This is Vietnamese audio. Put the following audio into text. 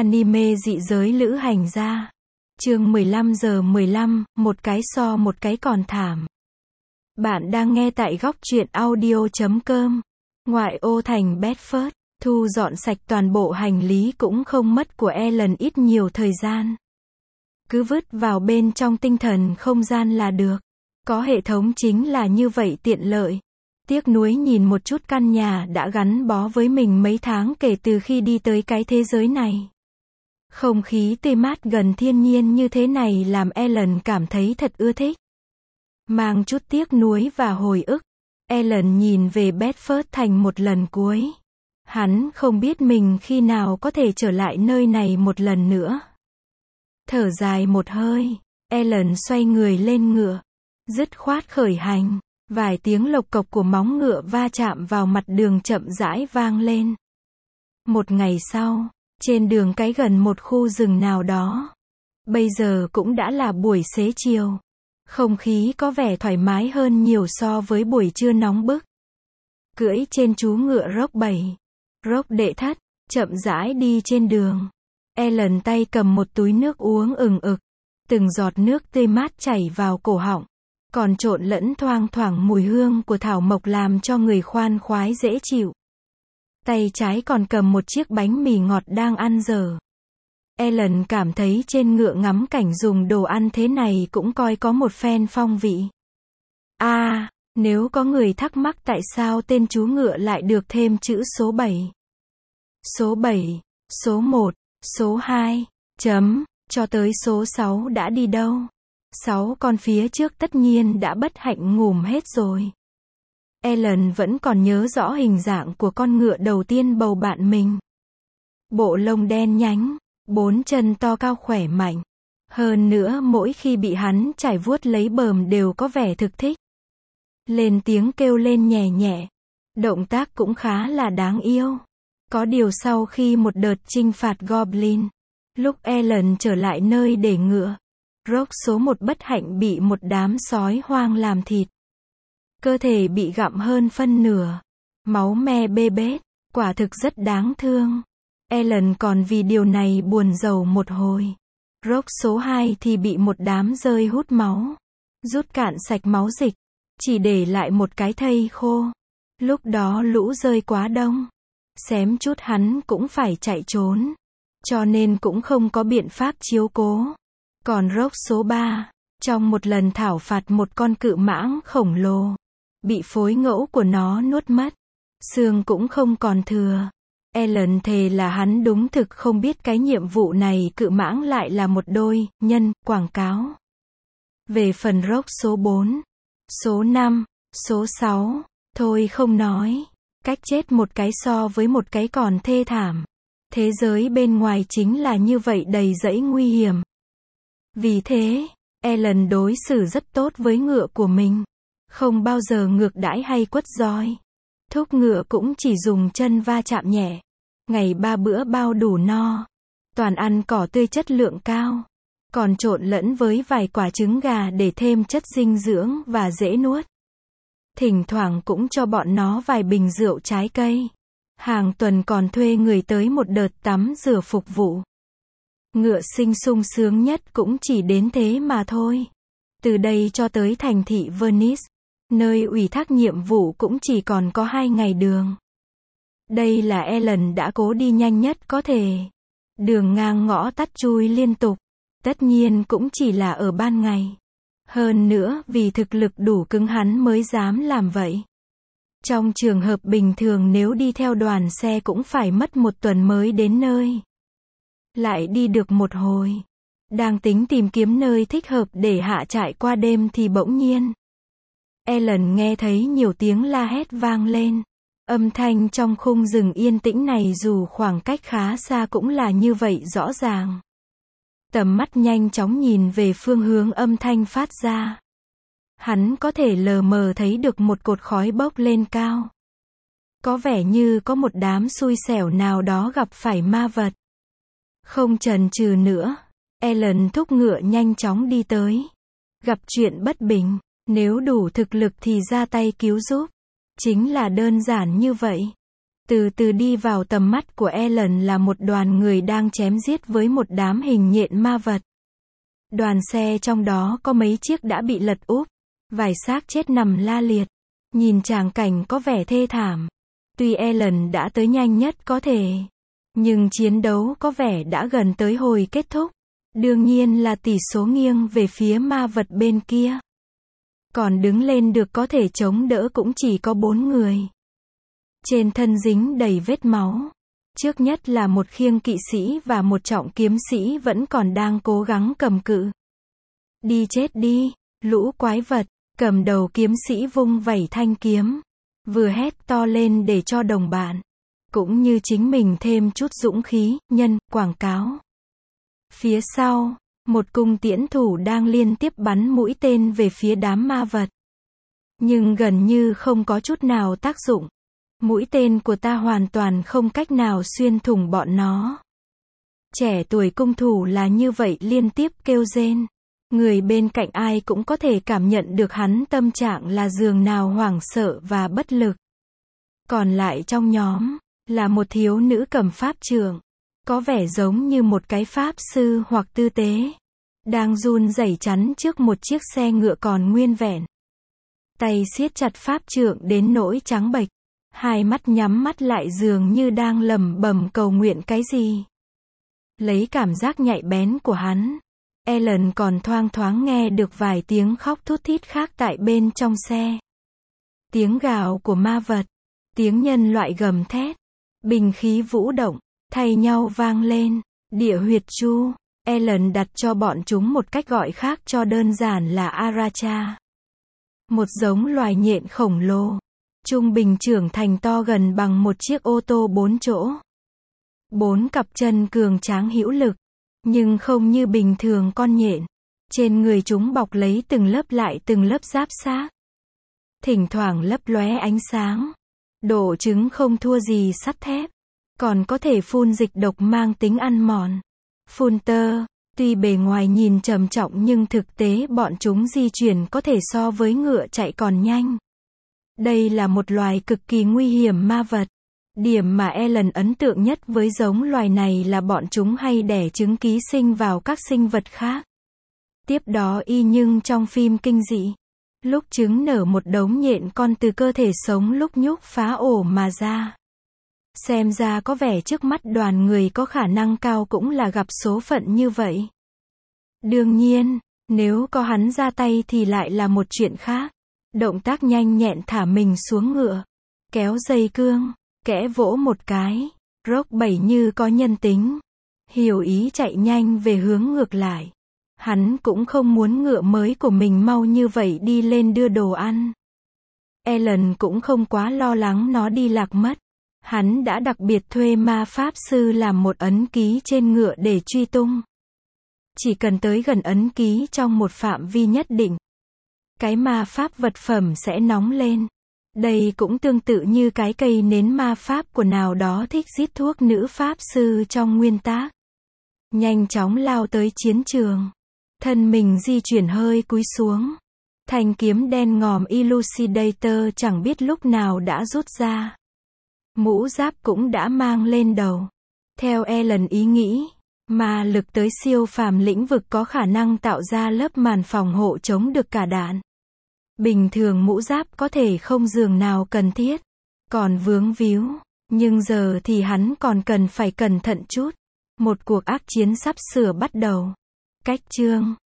Anime dị giới lữ hành gia. Chương 15 giờ 15, một cái so một cái còn thảm. Bạn đang nghe tại góc truyện audio.com. Ngoại ô thành Bedford, thu dọn sạch toàn bộ hành lý cũng không mất của Ellen ít nhiều thời gian. Cứ vứt vào bên trong tinh thần không gian là được. Có hệ thống chính là như vậy tiện lợi. Tiếc nuối nhìn một chút căn nhà đã gắn bó với mình mấy tháng kể từ khi đi tới cái thế giới này. Không khí tươi mát gần thiên nhiên như thế này làm Ellen cảm thấy thật ưa thích. Mang chút tiếc nuối và hồi ức, Ellen nhìn về Bedford thành một lần cuối. Hắn không biết mình khi nào có thể trở lại nơi này một lần nữa. Thở dài một hơi, Ellen xoay người lên ngựa, dứt khoát khởi hành. Vài tiếng lộc cộc của móng ngựa va chạm vào mặt đường chậm rãi vang lên. Một ngày sau, trên đường cái gần một khu rừng nào đó. Bây giờ cũng đã là buổi xế chiều. Không khí có vẻ thoải mái hơn nhiều so với buổi trưa nóng bức. Cưỡi trên chú ngựa Rock 7. Rock đệ thất, chậm rãi đi trên đường. Ellen tay cầm một túi nước uống ừng ực. Từng giọt nước tươi mát chảy vào cổ họng. Còn trộn lẫn thoang thoảng mùi hương của thảo mộc làm cho người khoan khoái dễ chịu. Tay trái còn cầm một chiếc bánh mì ngọt đang ăn dở. Ellen cảm thấy trên ngựa ngắm cảnh dùng đồ ăn thế này cũng coi có một phen phong vị. Nếu có người thắc mắc tại sao tên chú ngựa lại được thêm chữ số 7. Số 7, số 1, số 2, cho tới số 6 đã đi đâu? 6 con phía trước tất nhiên đã bất hạnh ngủm hết rồi. Ellen vẫn còn nhớ rõ hình dạng của con ngựa đầu tiên bầu bạn mình. Bộ lông đen nhánh, 4 chân to cao khỏe mạnh. Hơn nữa mỗi khi bị hắn trải vuốt lấy bờm đều có vẻ thực thích. Lên tiếng kêu lên nhẹ nhẹ. Động tác cũng khá là đáng yêu. Có điều sau khi một đợt chinh phạt Goblin, lúc Ellen trở lại nơi để ngựa, Rock số 1 bất hạnh bị một đám sói hoang làm thịt. Cơ thể bị gặm hơn phân nửa. Máu me bê bết, quả thực rất đáng thương. Ellen còn vì điều này buồn rầu một hồi. Rock số 2 thì bị một đám dơi hút máu. Rút cạn sạch máu dịch. Chỉ để lại một cái thây khô. Lúc đó lũ dơi quá đông. Xém chút hắn cũng phải chạy trốn. Cho nên cũng không có biện pháp chiếu cố. Còn Rock số 3, trong một lần thảo phạt một con cự mãng khổng lồ, bị phối ngẫu của nó nuốt mất. Xương cũng không còn thừa. Ellen thề là hắn đúng thực không biết cái nhiệm vụ này cự mãng lại là một đôi, nhân, quảng cáo. Về phần Rock số 4, số 5, số 6, thôi không nói. Cách chết một cái so với một cái còn thê thảm. Thế giới bên ngoài chính là như vậy đầy rẫy nguy hiểm. Vì thế, Ellen đối xử rất tốt với ngựa của mình. Không bao giờ ngược đãi hay quất roi. Thúc ngựa cũng chỉ dùng chân va chạm nhẹ. Ngày 3 bữa bao đủ no. Toàn ăn cỏ tươi chất lượng cao. Còn trộn lẫn với vài quả trứng gà để thêm chất dinh dưỡng và dễ nuốt. Thỉnh thoảng cũng cho bọn nó vài bình rượu trái cây. Hàng tuần còn thuê người tới một đợt tắm rửa phục vụ. Ngựa sinh sung sướng nhất cũng chỉ đến thế mà thôi. Từ đây cho tới thành thị Venice, nơi ủy thác nhiệm vụ cũng chỉ còn có 2 ngày đường. Đây là Ellen đã cố đi nhanh nhất có thể. Đường ngang ngõ tắt chui liên tục. Tất nhiên cũng chỉ là ở ban ngày. Hơn nữa vì thực lực đủ cứng hắn mới dám làm vậy. Trong trường hợp bình thường nếu đi theo đoàn xe cũng phải mất 1 tuần mới đến nơi. Lại đi được một hồi. Đang tính tìm kiếm nơi thích hợp để hạ trại qua đêm thì bỗng nhiên. Ellen nghe thấy nhiều tiếng la hét vang lên. Âm thanh trong khung rừng yên tĩnh này dù khoảng cách khá xa cũng là như vậy rõ ràng. Tầm mắt nhanh chóng nhìn về phương hướng âm thanh phát ra. Hắn có thể lờ mờ thấy được một cột khói bốc lên cao. Có vẻ như có một đám xui xẻo nào đó gặp phải ma vật. Không chần chừ nữa, Ellen thúc ngựa nhanh chóng đi tới. Gặp chuyện bất bình, nếu đủ thực lực thì ra tay cứu giúp. Chính là đơn giản như vậy. Từ từ đi vào tầm mắt của Ellen là một đoàn người đang chém giết với một đám hình nhện ma vật. Đoàn xe trong đó có mấy chiếc đã bị lật úp, vài xác chết nằm la liệt. Nhìn tràng cảnh có vẻ thê thảm. Tuy Ellen đã tới nhanh nhất có thể, nhưng chiến đấu có vẻ đã gần tới hồi kết thúc. Đương nhiên là tỷ số nghiêng về phía ma vật bên kia. Còn đứng lên được có thể chống đỡ cũng chỉ có 4 người. Trên thân dính đầy vết máu. Trước nhất là một khiêng kỵ sĩ và một trọng kiếm sĩ vẫn còn đang cố gắng cầm cự. Đi chết đi, lũ quái vật. Cầm đầu kiếm sĩ vung vẩy thanh kiếm, vừa hét to lên để cho đồng bạn, cũng như chính mình thêm chút dũng khí, nhân, quảng cáo. Phía sau, một cung tiễn thủ đang liên tiếp bắn mũi tên về phía đám ma vật. Nhưng gần như không có chút nào tác dụng. Mũi tên của ta hoàn toàn không cách nào xuyên thủng bọn nó. Trẻ tuổi cung thủ là như vậy liên tiếp kêu rên. Người bên cạnh ai cũng có thể cảm nhận được hắn tâm trạng là giường nào hoảng sợ và bất lực. Còn lại trong nhóm, là một thiếu nữ cầm pháp trượng. Có vẻ giống như một cái pháp sư hoặc tư tế. Đang run rẩy chắn trước một chiếc xe ngựa còn nguyên vẹn. Tay siết chặt pháp trượng đến nỗi trắng bệch. Hai mắt nhắm mắt lại dường như đang lẩm bẩm cầu nguyện cái gì. Lấy cảm giác nhạy bén của hắn, Ellen còn thoang thoáng nghe được vài tiếng khóc thút thít khác tại bên trong xe. Tiếng gào của ma vật, tiếng nhân loại gầm thét, binh khí vũ động, thay nhau vang lên. Địa huyệt chu, Ellen đặt cho bọn chúng một cách gọi khác cho đơn giản là Aracha. Một giống loài nhện khổng lồ, trung bình trưởng thành to gần bằng một chiếc ô tô 4 chỗ. 4 cặp chân cường tráng hữu lực. Nhưng không như bình thường con nhện. Trên người chúng bọc lấy từng lớp lại từng lớp giáp xác. Thỉnh thoảng lấp lóe ánh sáng. Độ cứng không thua gì sắt thép. Còn có thể phun dịch độc mang tính ăn mòn. Phun tơ. Tuy bề ngoài nhìn trầm trọng nhưng thực tế bọn chúng di chuyển có thể so với ngựa chạy còn nhanh. Đây là một loài cực kỳ nguy hiểm ma vật. Điểm mà Ellen ấn tượng nhất với giống loài này là bọn chúng hay đẻ trứng ký sinh vào các sinh vật khác. Tiếp đó y nhưng trong phim kinh dị, lúc trứng nở một đống nhện con từ cơ thể sống lúc nhúc phá ổ mà ra. Xem ra có vẻ trước mắt đoàn người có khả năng cao cũng là gặp số phận như vậy. Đương nhiên, nếu có hắn ra tay thì lại là một chuyện khác. Động tác nhanh nhẹn thả mình xuống ngựa, kéo dây cương, kẽ vỗ một cái, Rock 7 như có nhân tính. Hiểu ý chạy nhanh về hướng ngược lại. Hắn cũng không muốn ngựa mới của mình mau như vậy đi lên đưa đồ ăn. Ellen cũng không quá lo lắng nó đi lạc mất. Hắn đã đặc biệt thuê ma pháp sư làm một ấn ký trên ngựa để truy tung. Chỉ cần tới gần ấn ký trong một phạm vi nhất định, cái ma pháp vật phẩm sẽ nóng lên. Đây cũng tương tự như cái cây nến ma pháp của nào đó thích rít thuốc nữ pháp sư trong nguyên tác. Nhanh chóng lao tới chiến trường. Thân mình di chuyển hơi cúi xuống. Thanh kiếm đen ngòm Elucidator chẳng biết lúc nào đã rút ra. Mũ giáp cũng đã mang lên đầu. Theo Ellen ý nghĩ, ma lực tới siêu phàm lĩnh vực có khả năng tạo ra lớp màn phòng hộ chống được cả đạn. Bình thường mũ giáp có thể không dường nào cần thiết, còn vướng víu, nhưng giờ thì hắn còn cần phải cẩn thận chút. Một cuộc ác chiến sắp sửa bắt đầu. Cách chương